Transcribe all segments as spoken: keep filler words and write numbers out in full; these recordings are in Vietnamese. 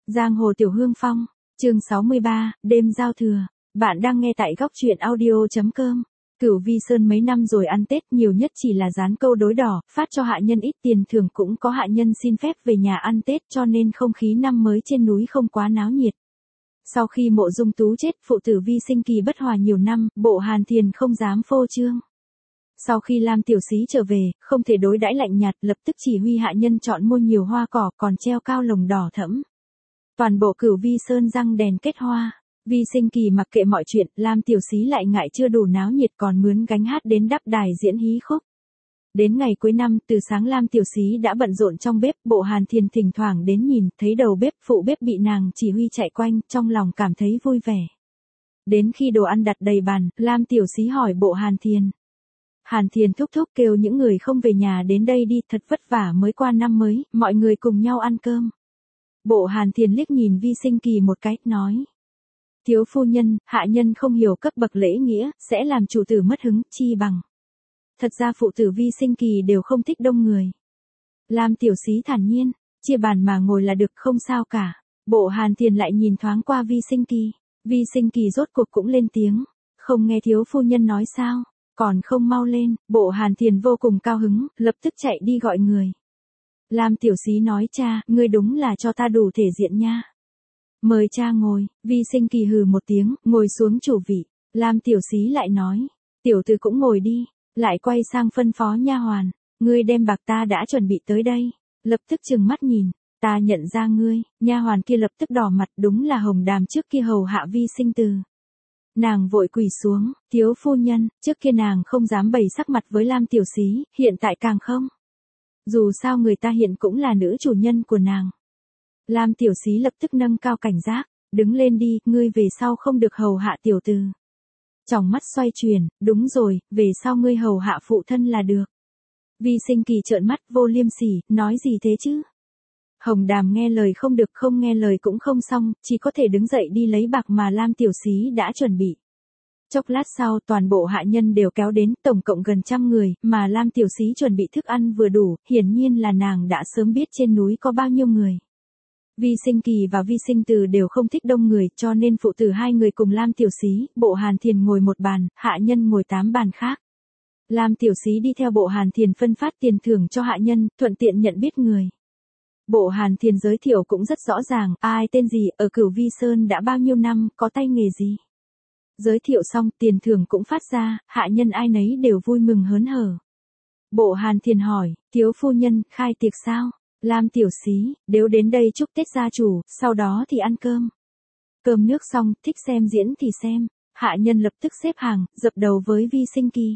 Giang hồ Tiểu Hương Phong, chương sáu mươi ba, đêm giao thừa. Bạn đang nghe tại góc truyện audio.com. Cửu Vi Sơn mấy năm rồi ăn Tết nhiều nhất chỉ là dán câu đối đỏ, phát cho hạ nhân ít tiền thưởng, cũng có hạ nhân xin phép về nhà ăn Tết, cho nên không khí năm mới trên núi không quá náo nhiệt. Sau khi Mộ Dung Tú chết, phụ tử Vi Sinh Kỳ bất hòa nhiều năm, Bộ Hàn Thiền không dám phô trương. Sau khi Lam Tiểu Xí trở về, không thể đối đãi lạnh nhạt, lập tức chỉ huy hạ nhân chọn mua nhiều hoa cỏ, còn treo cao lồng đỏ thẫm. Toàn bộ Cửu Vi Sơn răng đèn kết hoa. Vi Sinh Kỳ mặc kệ mọi chuyện, Lam Tiểu Xí lại ngại chưa đủ náo nhiệt còn mướn gánh hát đến đắp đài diễn hí khúc. Đến ngày cuối năm, từ sáng Lam Tiểu Xí đã bận rộn trong bếp, Bộ Hàn Thiền thỉnh thoảng đến nhìn, thấy đầu bếp, phụ bếp bị nàng chỉ huy chạy quanh, trong lòng cảm thấy vui vẻ. Đến khi đồ ăn đặt đầy bàn, Lam Tiểu Xí hỏi Bộ Hàn Thiền. Hàn Thiền thúc thúc kêu những người không về nhà đến đây đi, thật vất vả mới qua năm mới, mọi người cùng nhau ăn cơm. Bộ Hàn Thiền liếc nhìn Vi Sinh Kỳ một cái, nói. Thiếu phu nhân, hạ nhân không hiểu cấp bậc lễ nghĩa, sẽ làm chủ tử mất hứng, chi bằng. Thật ra phụ tử Vi Sinh Kỳ đều không thích đông người. Lam Tiểu Xí thản nhiên, chia bàn mà ngồi là được, không sao cả. Bộ Hàn Thiền lại nhìn thoáng qua Vi Sinh Kỳ. Vi Sinh Kỳ rốt cuộc cũng lên tiếng. Không nghe thiếu phu nhân nói sao, còn không mau lên. Bộ Hàn Thiền vô cùng cao hứng, lập tức chạy đi gọi người. Lam Tiểu Xí nói, cha, ngươi đúng là cho ta đủ thể diện nha. Mời cha ngồi. Vi Sinh Kỳ hừ một tiếng, ngồi xuống chủ vị. Lam Tiểu Xí lại nói, tiểu tử cũng ngồi đi. Lại quay sang phân phó nha hoàn, ngươi đem bạc ta đã chuẩn bị tới đây. Lập tức trừng mắt nhìn, ta nhận ra ngươi. Nha hoàn kia lập tức đỏ mặt, đúng là Hồng Đàm trước kia hầu hạ Vi Sinh Từ. Nàng vội quỳ xuống, thiếu phu nhân, trước kia nàng không dám bày sắc mặt với Lam Tiểu Xí, hiện tại càng không. Dù sao người ta hiện cũng là nữ chủ nhân của nàng. Lam Tiểu Xí lập tức nâng cao cảnh giác, đứng lên đi, ngươi về sau không được hầu hạ tiểu tử. Tròng mắt xoay chuyển, đúng rồi, về sau ngươi hầu hạ phụ thân là được. Vi Sinh Kỳ trợn mắt vô liêm sỉ, nói gì thế chứ? Hồng Đàm nghe lời không được, không nghe lời cũng không xong, chỉ có thể đứng dậy đi lấy bạc mà Lam Tiểu Xí đã chuẩn bị. Chốc lát sau toàn bộ hạ nhân đều kéo đến, tổng cộng gần trăm người, mà Lam Tiểu Xí chuẩn bị thức ăn vừa đủ, hiển nhiên là nàng đã sớm biết trên núi có bao nhiêu người. Vi Sinh Kỳ và Vi Sinh Từ đều không thích đông người, cho nên phụ tử hai người cùng Lam Tiểu Xí, Bộ Hàn Thiền ngồi một bàn, hạ nhân ngồi tám bàn khác. Lam Tiểu Xí đi theo Bộ Hàn Thiền phân phát tiền thưởng cho hạ nhân, thuận tiện nhận biết người. Bộ Hàn Thiền giới thiệu cũng rất rõ ràng, ai tên gì, ở Cửu Vi Sơn đã bao nhiêu năm, có tay nghề gì. Giới thiệu xong, tiền thưởng cũng phát ra, hạ nhân ai nấy đều vui mừng hớn hở. Bộ Hàn Thiền hỏi, thiếu phu nhân, khai tiệc sao? Lam Tiểu Xí, nếu đến đây chúc Tết gia chủ, sau đó thì ăn cơm. Cơm nước xong, thích xem diễn thì xem. Hạ nhân lập tức xếp hàng, dập đầu với Vi Sinh Kỳ.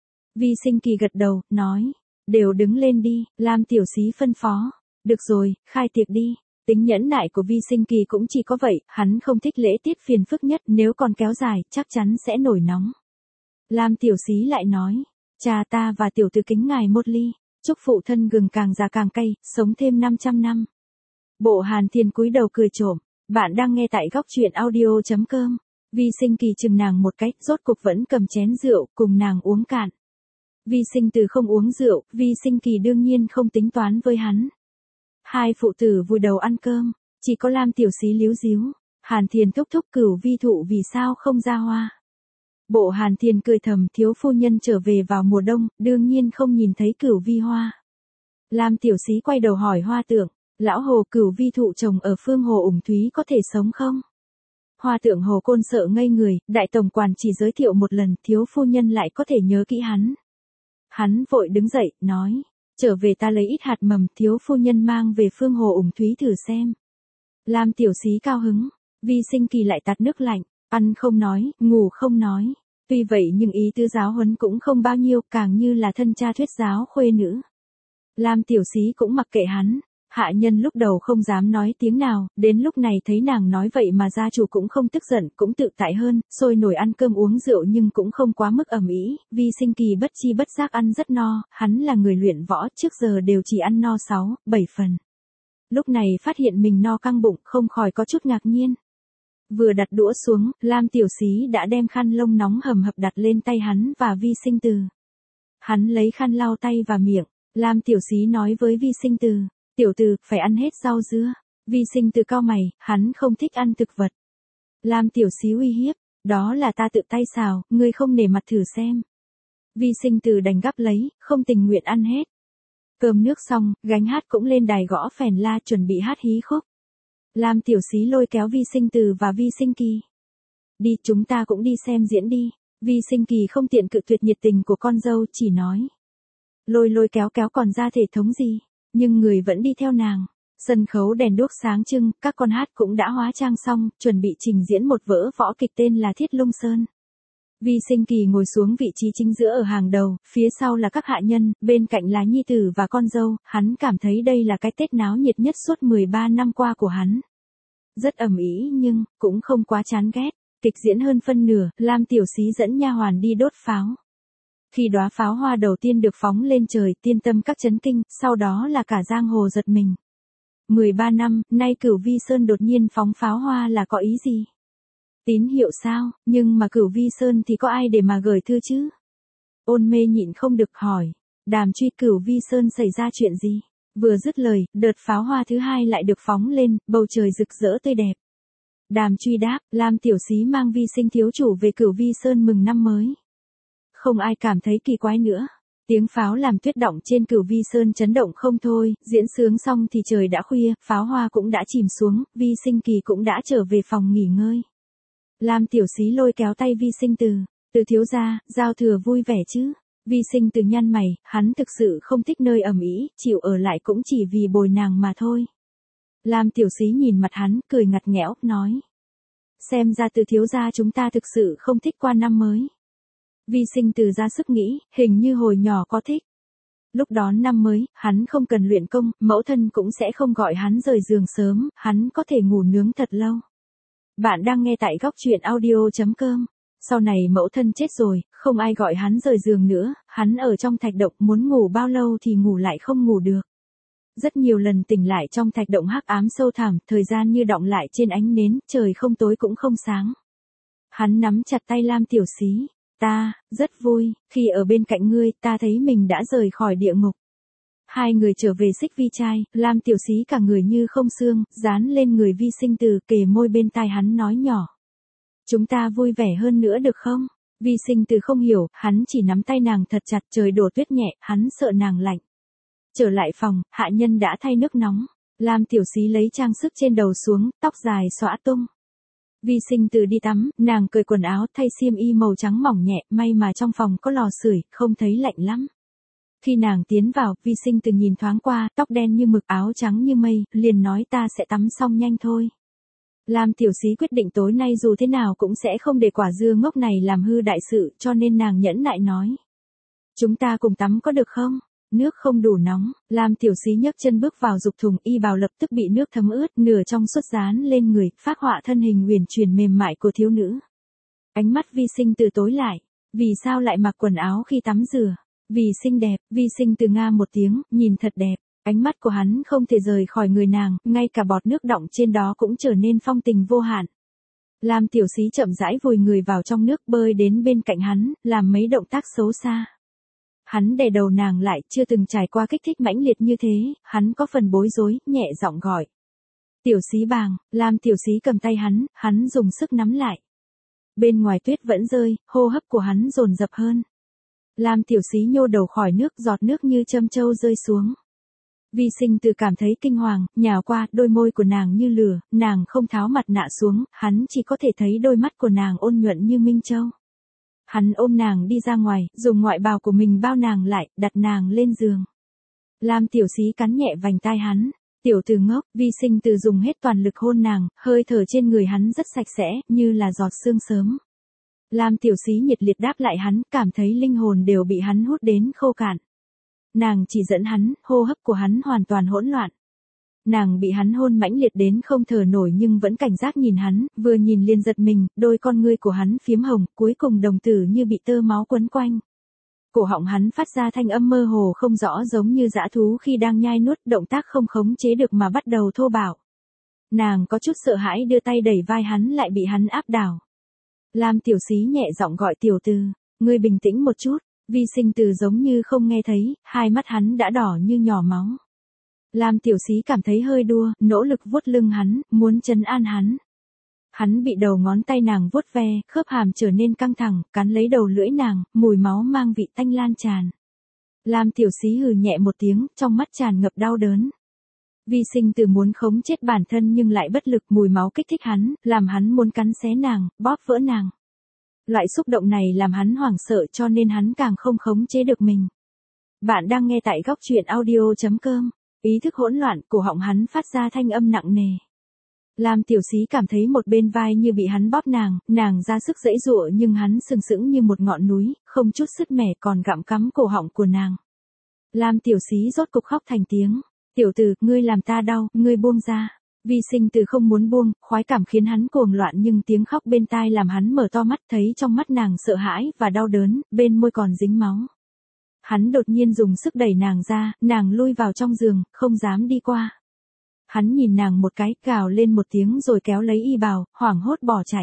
Vi Sinh Kỳ gật đầu, nói, đều đứng lên đi. Lam Tiểu Xí phân phó. Được rồi, khai tiệc đi. Tính nhẫn nại của Vi Sinh Kỳ cũng chỉ có vậy, hắn không thích lễ tiết phiền phức nhất, nếu còn kéo dài, chắc chắn sẽ nổi nóng. Lam Tiểu Xí lại nói, cha ta và tiểu tử kính ngài một ly. Chúc phụ thân gừng càng già càng cay, sống thêm năm trăm năm. Bộ Hàn Thiền cúi đầu cười trộm. Bạn đang nghe tại góc truyện audio.com. Vi Sinh Kỳ chừng nàng một cái, rốt cục vẫn cầm chén rượu, cùng nàng uống cạn. Vi Sinh Từ không uống rượu, Vi Sinh Kỳ đương nhiên không tính toán với hắn. Hai phụ tử vùi đầu ăn cơm, chỉ có Lam Tiểu Xí líu díu. Hàn Thiền thúc thúc Cửu Vi thụ vì sao không ra hoa. Bộ Hàn Thiền cười thầm, thiếu phu nhân trở về vào mùa đông, đương nhiên không nhìn thấy Cửu Vi hoa. Lam Tiểu Xí quay đầu hỏi Hoa Tượng, lão hồ Cửu Vi thụ trồng ở phương hồ Ủng Thúy có thể sống không? Hoa Tượng Hồ Côn sợ ngây người, đại tổng quản chỉ giới thiệu một lần, thiếu phu nhân lại có thể nhớ kỹ hắn. Hắn vội đứng dậy, nói, trở về ta lấy ít hạt mầm, thiếu phu nhân mang về phương hồ Ủng Thúy thử xem. Lam Tiểu Xí cao hứng, Vi Sinh Kỳ lại tạt nước lạnh, ăn không nói, ngủ không nói. Tuy vậy nhưng ý tứ giáo huấn cũng không bao nhiêu, càng như là thân cha thuyết giáo khuê nữ. Lam Tiểu Xí cũng mặc kệ hắn, hạ nhân lúc đầu không dám nói tiếng nào, đến lúc này thấy nàng nói vậy mà gia chủ cũng không tức giận, cũng tự tại hơn, sôi nổi ăn cơm uống rượu nhưng cũng không quá mức ầm ĩ. Vi Sinh Kỳ bất chi bất giác ăn rất no, hắn là người luyện võ, trước giờ đều chỉ ăn no sáu, bảy phần. Lúc này phát hiện mình no căng bụng, không khỏi có chút ngạc nhiên. Vừa đặt đũa xuống, Lam Tiểu Xí đã đem khăn lông nóng hầm hập đặt lên tay hắn và Vi Sinh Từ. Hắn lấy khăn lau tay và miệng, Lam Tiểu Xí nói với Vi Sinh Từ, tiểu tử, phải ăn hết rau dưa. Vi Sinh Từ cau mày, hắn không thích ăn thực vật. Lam Tiểu Xí uy hiếp, đó là ta tự tay xào, ngươi không nể mặt thử xem. Vi Sinh Từ đành gắp lấy, không tình nguyện ăn hết. Cơm nước xong, gánh hát cũng lên đài gõ phèn la chuẩn bị hát hí khúc. Lam Tiểu Xí lôi kéo Vi Sinh Từ và Vi Sinh Kỳ. Đi, chúng ta cũng đi xem diễn đi. Vi Sinh Kỳ không tiện cự tuyệt nhiệt tình của con dâu, chỉ nói. Lôi lôi kéo kéo còn ra thể thống gì, nhưng người vẫn đi theo nàng. Sân khấu đèn đuốc sáng trưng, các con hát cũng đã hóa trang xong, chuẩn bị trình diễn một vở võ kịch tên là Thiết Lung Sơn. Vi Sinh Kỳ ngồi xuống vị trí chính giữa ở hàng đầu, phía sau là các hạ nhân, bên cạnh là nhi tử và con dâu, hắn cảm thấy đây là cái Tết náo nhiệt nhất suốt mười ba năm qua của hắn. Rất ầm ĩ nhưng, cũng không quá chán ghét. Kịch diễn hơn phân nửa, Lam Tiểu Xí dẫn nha hoàn đi đốt pháo. Khi đóa pháo hoa đầu tiên được phóng lên trời, tiên tâm các chấn kinh, sau đó là cả giang hồ giật mình. mười ba năm, nay Cửu Vi Sơn đột nhiên phóng pháo hoa là có ý gì? Tín hiệu sao, nhưng mà Cửu Vi Sơn thì có ai để mà gửi thư chứ? Ôn mê nhịn không được hỏi, Đàm Truy, Cửu Vi Sơn xảy ra chuyện gì? Vừa dứt lời, đợt pháo hoa thứ hai lại được phóng lên, bầu trời rực rỡ tươi đẹp. Đàm Truy đáp, Lam Tiểu Xí mang Vi Sinh thiếu chủ về Cửu Vi Sơn mừng năm mới. Không ai cảm thấy kỳ quái nữa. Tiếng pháo làm tuyết động trên Cửu Vi Sơn chấn động không thôi, diễn sướng xong thì trời đã khuya, pháo hoa cũng đã chìm xuống, Vi Sinh Kỳ cũng đã trở về phòng nghỉ ngơi. Lam Tiểu Xí lôi kéo tay Vi Sinh Từ, Từ thiếu gia, giao thừa vui vẻ chứ? Vi Sinh Từ nhăn mày, hắn thực sự không thích nơi ầm ĩ, chịu ở lại cũng chỉ vì bồi nàng mà thôi. Lam Tiểu Xí nhìn mặt hắn, cười ngặt nghẽo, nói. Xem ra Từ thiếu gia chúng ta thực sự không thích qua năm mới. Vi Sinh Từ ra sức nghĩ, hình như hồi nhỏ có thích. Lúc đón năm mới, hắn không cần luyện công, mẫu thân cũng sẽ không gọi hắn rời giường sớm, hắn có thể ngủ nướng thật lâu. Bạn đang nghe tại góc truyện audio chấm com. Sau này mẫu thân chết rồi, không ai gọi hắn rời giường nữa, hắn ở trong thạch động muốn ngủ bao lâu thì ngủ lại không ngủ được. Rất nhiều lần tỉnh lại trong thạch động hắc ám sâu thẳm, thời gian như đọng lại trên ánh nến, trời không tối cũng không sáng. Hắn nắm chặt tay Lam Tiểu Xí, ta, rất vui, khi ở bên cạnh ngươi, ta thấy mình đã rời khỏi địa ngục. Hai người trở về Xích Vi trai, Lam Tiểu Xí cả người như không xương, dán lên người Vi Sinh Từ, kề môi bên tai hắn nói nhỏ. Chúng ta vui vẻ hơn nữa được không? Vi Sinh Từ không hiểu, hắn chỉ nắm tay nàng thật chặt, trời đổ tuyết nhẹ, hắn sợ nàng lạnh. Trở lại phòng, hạ nhân đã thay nước nóng. Lam Tiểu Xí lấy trang sức trên đầu xuống, tóc dài xõa tung. Vi Sinh Từ đi tắm, nàng cởi quần áo, thay xiêm y màu trắng mỏng nhẹ, may mà trong phòng có lò sưởi, không thấy lạnh lắm. Khi nàng tiến vào, Vi Sinh Từ nhìn thoáng qua, tóc đen như mực, áo trắng như mây, liền nói ta sẽ tắm xong nhanh thôi. Lam Tiểu Xí quyết định tối nay dù thế nào cũng sẽ không để quả dưa ngốc này làm hư đại sự, cho nên nàng nhẫn nại nói. Chúng ta cùng tắm có được không? Nước không đủ nóng, Lam Tiểu Xí nhấc chân bước vào dục thùng, y bào lập tức bị nước thấm ướt, nửa trong suốt dán lên người, phác họa thân hình huyền chuyển mềm mại của thiếu nữ. Ánh mắt Vi Sinh Từ tối lại, vì sao lại mặc quần áo khi tắm rửa? Vì xinh đẹp, Vi Sinh Từ nga một tiếng, nhìn thật đẹp. Ánh mắt của hắn không thể rời khỏi người nàng, ngay cả bọt nước đọng trên đó cũng trở nên phong tình vô hạn. Lam Tiểu Xí chậm rãi vùi người vào trong nước, bơi đến bên cạnh hắn, làm mấy động tác xấu xa. Hắn đè đầu nàng lại, chưa từng trải qua kích thích mãnh liệt như thế, hắn có phần bối rối, nhẹ giọng gọi. Tiểu Xí bàng, Lam Tiểu Xí cầm tay hắn, hắn dùng sức nắm lại. Bên ngoài tuyết vẫn rơi, hô hấp của hắn dồn dập hơn. Lam Tiểu Xí nhô đầu khỏi nước, giọt nước như châm châu rơi xuống. Vi Sinh Từ cảm thấy kinh hoàng, nhào qua, đôi môi của nàng như lửa, nàng không tháo mặt nạ xuống, hắn chỉ có thể thấy đôi mắt của nàng ôn nhuận như minh châu. Hắn ôm nàng đi ra ngoài, dùng ngoại bào của mình bao nàng lại, đặt nàng lên giường. Lam Tiểu Xí cắn nhẹ vành tai hắn. Tiểu Từ ngốc, Vi Sinh Từ dùng hết toàn lực hôn nàng, hơi thở trên người hắn rất sạch sẽ, như là giọt sương sớm. Lam Tiểu Xí nhiệt liệt đáp lại hắn, cảm thấy linh hồn đều bị hắn hút đến khô cạn. Nàng chỉ dẫn hắn, hô hấp của hắn hoàn toàn hỗn loạn. Nàng bị hắn hôn mãnh liệt đến không thở nổi nhưng vẫn cảnh giác nhìn hắn, vừa nhìn liền giật mình, đôi con ngươi của hắn phiếm hồng, cuối cùng đồng tử như bị tơ máu quấn quanh. Cổ họng hắn phát ra thanh âm mơ hồ không rõ giống như dã thú khi đang nhai nuốt, động tác không khống chế được mà bắt đầu thô bạo. Nàng có chút sợ hãi đưa tay đẩy vai hắn lại bị hắn áp đảo. Lam Tiểu Xí nhẹ giọng gọi Tiểu Từ, ngươi bình tĩnh một chút. Vi Sinh Từ giống như không nghe thấy, hai mắt hắn đã đỏ như nhỏ máu. Lam tiểu xí cảm thấy hơi đua, nỗ lực vuốt lưng hắn, muốn trấn an hắn. Hắn bị đầu ngón tay nàng vuốt ve, khớp hàm trở nên căng thẳng, cắn lấy đầu lưỡi nàng, mùi máu mang vị tanh lan tràn. Lam tiểu xí hừ nhẹ một tiếng, trong mắt tràn ngập đau đớn. Vi sinh từ muốn khống chết bản thân nhưng lại bất lực, mùi máu kích thích hắn, làm hắn muốn cắn xé nàng, bóp vỡ nàng. Loại xúc động này làm hắn hoảng sợ cho nên hắn càng không khống chế được mình. Bạn đang nghe tại góc truyện audio chấm com. Ý thức hỗn loạn, cổ họng hắn phát ra thanh âm nặng nề. Lam tiểu xí cảm thấy một bên vai như bị hắn bóp nàng, nàng ra sức giãy giụa nhưng hắn sừng sững như một ngọn núi, không chút sứt mẻ còn gặm cắm cổ họng của nàng. Lam tiểu xí rốt cục khóc thành tiếng. Tiểu tử, ngươi làm ta đau, ngươi buông ra. Vi sinh từ không muốn buông, khoái cảm khiến hắn cuồng loạn nhưng tiếng khóc bên tai làm hắn mở to mắt, thấy trong mắt nàng sợ hãi và đau đớn, bên môi còn dính máu. Hắn đột nhiên dùng sức đẩy nàng ra, nàng lui vào trong giường, không dám đi qua. Hắn nhìn nàng một cái, gào lên một tiếng rồi kéo lấy y bào, hoảng hốt bỏ chạy.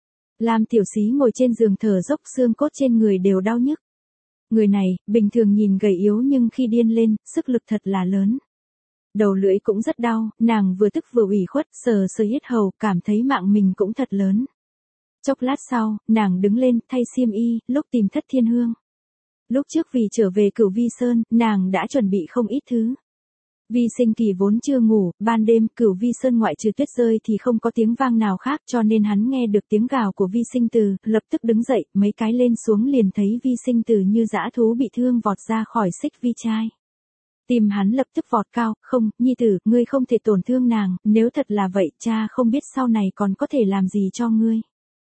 Lam tiểu xí ngồi trên giường thở dốc, xương cốt trên người đều đau nhức. Người này, bình thường nhìn gầy yếu nhưng khi điên lên, sức lực thật là lớn. Đầu lưỡi cũng rất đau, nàng vừa tức vừa ủy khuất, sờ sờ yết hầu, cảm thấy mạng mình cũng thật lớn. Chốc lát sau, nàng đứng lên, thay xiêm y, lúc tìm Thất Thiên Hương. Lúc trước vì trở về Cửu Vi Sơn, nàng đã chuẩn bị không ít thứ. Vi sinh kỳ vốn chưa ngủ, ban đêm Cửu Vi Sơn ngoại trừ tuyết rơi thì không có tiếng vang nào khác cho nên hắn nghe được tiếng gào của Vi sinh từ, lập tức đứng dậy, mấy cái lên xuống liền thấy Vi sinh từ như dã thú bị thương vọt ra khỏi xích vi trai. Tim hắn lập tức vọt cao, không, nhi tử, ngươi không thể tổn thương nàng, nếu thật là vậy, cha không biết sau này còn có thể làm gì cho ngươi.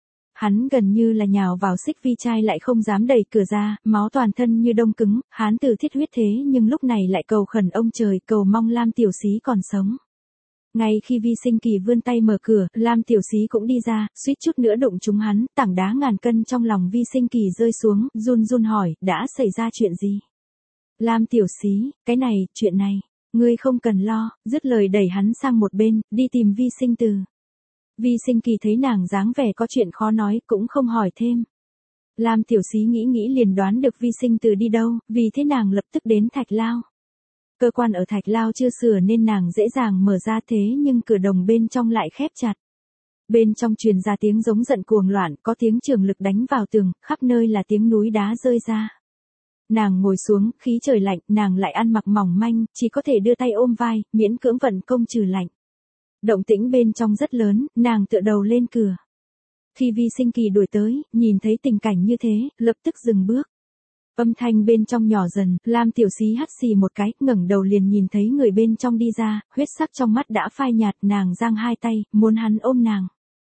Hắn gần như là nhào vào xích vi trai lại không dám đẩy cửa ra, máu toàn thân như đông cứng, hắn từ thiết huyết thế nhưng lúc này lại cầu khẩn ông trời, cầu mong Lam tiểu xí còn sống. Ngay khi Vi sinh kỳ vươn tay mở cửa, Lam tiểu xí cũng đi ra, suýt chút nữa đụng trúng hắn, tảng đá ngàn cân trong lòng Vi sinh kỳ rơi xuống, run run hỏi, đã xảy ra chuyện gì? Lam tiểu xí, cái này, chuyện này, ngươi không cần lo, dứt lời đẩy hắn sang một bên, đi tìm Vi sinh từ. Vi sinh kỳ thấy nàng dáng vẻ có chuyện khó nói, cũng không hỏi thêm. Lam tiểu xí nghĩ nghĩ liền đoán được Vi sinh từ đi đâu, vì thế nàng lập tức đến Thạch Lao. Cơ quan ở Thạch Lao chưa sửa nên nàng dễ dàng mở ra thế nhưng cửa đồng bên trong lại khép chặt. Bên trong truyền ra tiếng giống giận cuồng loạn, có tiếng trường lực đánh vào tường, khắp nơi là tiếng núi đá rơi ra. Nàng ngồi xuống, khí trời lạnh, nàng lại ăn mặc mỏng manh, chỉ có thể đưa tay ôm vai, miễn cưỡng vận công trừ lạnh. Động tĩnh bên trong rất lớn, nàng tựa đầu lên cửa. Khi Vi sinh kỳ đuổi tới, nhìn thấy tình cảnh như thế, lập tức dừng bước. Âm thanh bên trong nhỏ dần, Lam tiểu xí hắt xì một cái, ngẩng đầu liền nhìn thấy người bên trong đi ra, huyết sắc trong mắt đã phai nhạt, nàng giang hai tay, muốn hắn ôm nàng.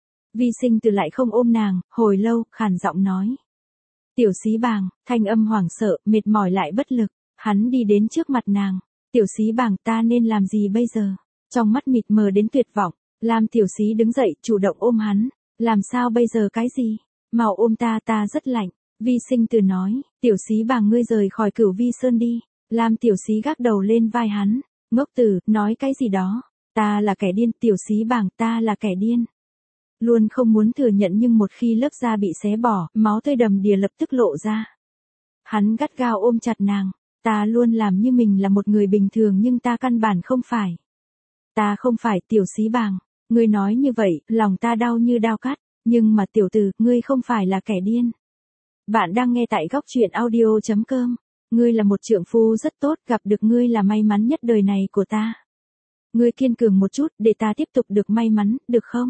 Vi sinh từ lại không ôm nàng, hồi lâu, khàn giọng nói. Tiểu xí bàng, thanh âm hoảng sợ, mệt mỏi lại bất lực, hắn đi đến trước mặt nàng. Tiểu xí bàng, ta nên làm gì bây giờ? Trong mắt mịt mờ đến tuyệt vọng, Lam tiểu xí đứng dậy, chủ động ôm hắn. Làm sao bây giờ cái gì? Mau ôm ta, ta rất lạnh. Vi sinh từ nói, tiểu xí bàng ngươi rời khỏi Cửu Vi Sơn đi. Lam tiểu xí gác đầu lên vai hắn. Ngốc tử, nói cái gì đó? Ta là kẻ điên, tiểu xí bàng, ta là kẻ điên. Luôn không muốn thừa nhận nhưng một khi lớp da bị xé bỏ, máu tươi đầm đìa lập tức lộ ra. Hắn gắt gao ôm chặt nàng. Ta luôn làm như mình là một người bình thường nhưng ta căn bản không phải. Ta không phải tiểu xí bàng. Ngươi nói như vậy, lòng ta đau như đao cắt. Nhưng mà tiểu tử, ngươi không phải là kẻ điên. Bạn đang nghe tại góc truyện audio chấm com. Ngươi là một trượng phu rất tốt, gặp được ngươi là may mắn nhất đời này của ta. Ngươi kiên cường một chút, để ta tiếp tục được may mắn, được không?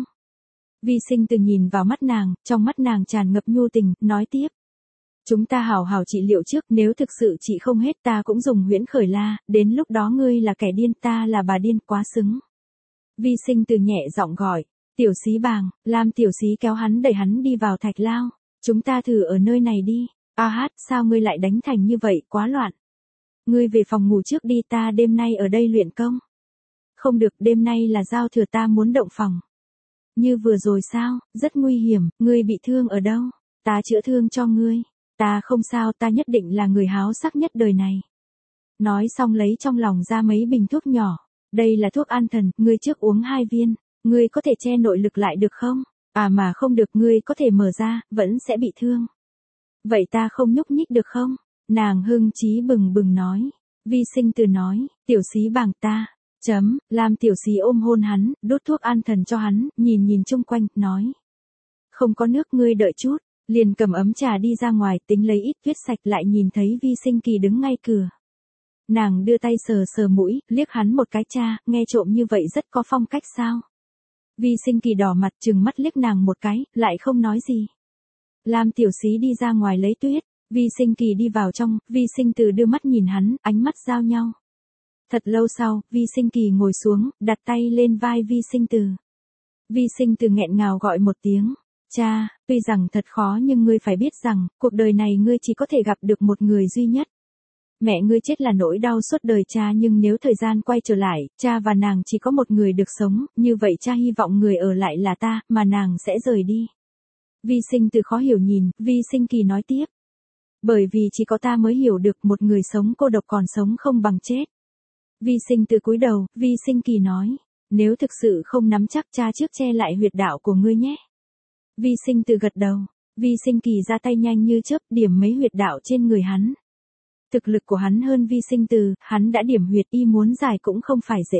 Vi sinh từ nhìn vào mắt nàng, trong mắt nàng tràn ngập nhu tình, nói tiếp. Chúng ta hảo hảo trị liệu trước, nếu thực sự trị không hết ta cũng dùng huyễn khởi la, đến lúc đó ngươi là kẻ điên, ta là bà điên, quá xứng. Vi sinh từ nhẹ giọng gọi, tiểu xí bàng, Lam tiểu xí kéo hắn đẩy hắn đi vào Thạch Lao. Chúng ta thử ở nơi này đi. A hát, sao ngươi lại đánh thành như vậy, quá loạn. Ngươi về phòng ngủ trước đi, ta đêm nay ở đây luyện công. Không được, đêm nay là giao thừa, ta muốn động phòng. Như vừa rồi sao, rất nguy hiểm, ngươi bị thương ở đâu? Ta chữa thương cho ngươi. Ta không sao, ta nhất định là người háo sắc nhất đời này. Nói xong lấy trong lòng ra mấy bình thuốc nhỏ. Đây là thuốc an thần, ngươi trước uống hai viên. Ngươi có thể che nội lực lại được không? À mà không được, ngươi có thể mở ra, vẫn sẽ bị thương. Vậy ta không nhúc nhích được không? Nàng hưng chí bừng bừng nói. Vi sinh từ nói, tiểu xí bàng ta, Chấm, Lam Tiểu Xí ôm hôn hắn, đút thuốc an thần cho hắn, nhìn nhìn chung quanh, nói. Không có nước ngươi đợi chút, liền cầm ấm trà đi ra ngoài tính lấy ít tuyết sạch lại nhìn thấy Vi Sinh Kỳ đứng ngay cửa. Nàng đưa tay sờ sờ mũi, liếc hắn một cái cha, nghe trộm như vậy rất có phong cách sao. Vi Sinh Kỳ đỏ mặt trừng mắt liếc nàng một cái, lại không nói gì. Lam Tiểu Xí đi ra ngoài lấy tuyết, Vi Sinh Kỳ đi vào trong, Vi Sinh Từ đưa mắt nhìn hắn, ánh mắt giao nhau. Thật lâu sau, Vi Sinh Kỳ ngồi xuống, đặt tay lên vai Vi Sinh Từ. Vi Sinh Từ nghẹn ngào gọi một tiếng, cha, tuy rằng thật khó nhưng ngươi phải biết rằng, cuộc đời này ngươi chỉ có thể gặp được một người duy nhất. Mẹ ngươi chết là nỗi đau suốt đời cha nhưng nếu thời gian quay trở lại, cha và nàng chỉ có một người được sống, như vậy cha hy vọng người ở lại là ta, mà nàng sẽ rời đi. Vi Sinh Từ khó hiểu nhìn, Vi Sinh Kỳ nói tiếp. Bởi vì chỉ có ta mới hiểu được một người sống cô độc còn sống không bằng chết. Vi Sinh Từ cúi đầu, Vi Sinh Kỳ nói, nếu thực sự không nắm chắc cha trước che lại huyệt đạo của ngươi nhé. Vi Sinh Từ gật đầu, Vi Sinh Kỳ ra tay nhanh như chớp điểm mấy huyệt đạo trên người hắn. Thực lực của hắn hơn Vi Sinh Từ, hắn đã điểm huyệt y muốn giải cũng không phải dễ.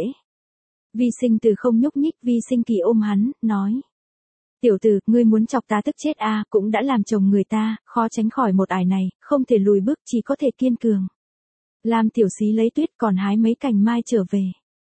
Vi Sinh Từ không nhúc nhích, Vi Sinh Kỳ ôm hắn, nói. Tiểu tử, ngươi muốn chọc ta tức chết a, à, cũng đã làm chồng người ta, khó tránh khỏi một ải này, không thể lùi bước chỉ có thể kiên cường. Lam Tiểu Xí lấy tuyết còn hái mấy cành mai trở về.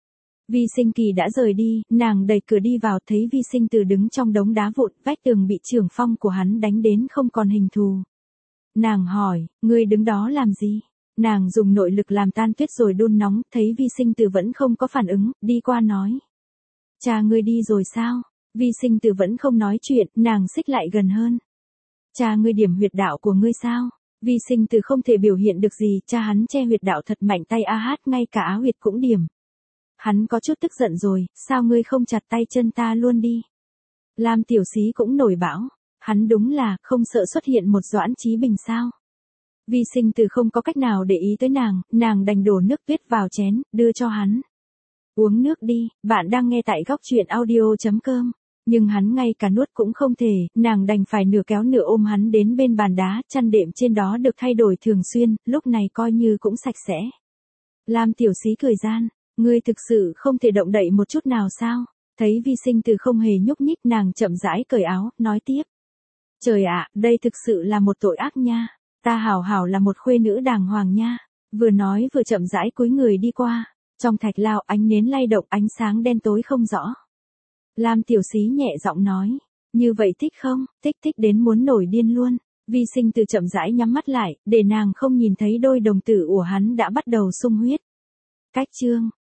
Vi Sinh Kỳ đã rời đi, nàng đẩy cửa đi vào thấy Vi Sinh Từ đứng trong đống đá vụn, vách tường bị trường phong của hắn đánh đến không còn hình thù. Nàng hỏi, ngươi đứng đó làm gì? Nàng dùng nội lực làm tan tuyết rồi đun nóng, thấy Vi Sinh Từ vẫn không có phản ứng, đi qua nói. Cha ngươi đi rồi sao? Vi Sinh Từ vẫn không nói chuyện, nàng xích lại gần hơn. Cha ngươi điểm huyệt đạo của ngươi sao? Vi Sinh Từ không thể biểu hiện được gì, cha hắn che huyệt đạo thật mạnh tay a hát ngay cả áo huyệt cũng điểm. Hắn có chút tức giận rồi, sao ngươi không chặt tay chân ta luôn đi? Lam Tiểu Xí cũng nổi bão, hắn đúng là không sợ xuất hiện một Doãn Chí Bình sao? Vi Sinh Từ không có cách nào để ý tới nàng, nàng đành đổ nước tuyết vào chén, đưa cho hắn. Uống nước đi, bạn đang nghe tại góc truyện audio chấm com. Nhưng hắn ngay cả nuốt cũng không thể, nàng đành phải nửa kéo nửa ôm hắn đến bên bàn đá, chăn đệm trên đó được thay đổi thường xuyên, lúc này coi như cũng sạch sẽ. Lam Tiểu Xí cười gian, ngươi thực sự không thể động đậy một chút nào sao? Thấy Vi Sinh Từ không hề nhúc nhích, nàng chậm rãi cởi áo, nói tiếp. Trời ạ, đây thực sự là một tội ác nha, ta hảo hảo là một khuê nữ đàng hoàng nha. Vừa nói vừa chậm rãi cúi người đi qua, trong thạch lao ánh nến lay động, ánh sáng đen tối không rõ. Lam Tiểu Xí nhẹ giọng nói, như vậy thích không, thích thích đến muốn nổi điên luôn. Vi Sinh Từ chậm rãi nhắm mắt lại, để nàng không nhìn thấy đôi đồng tử của hắn đã bắt đầu sung huyết. Cách chương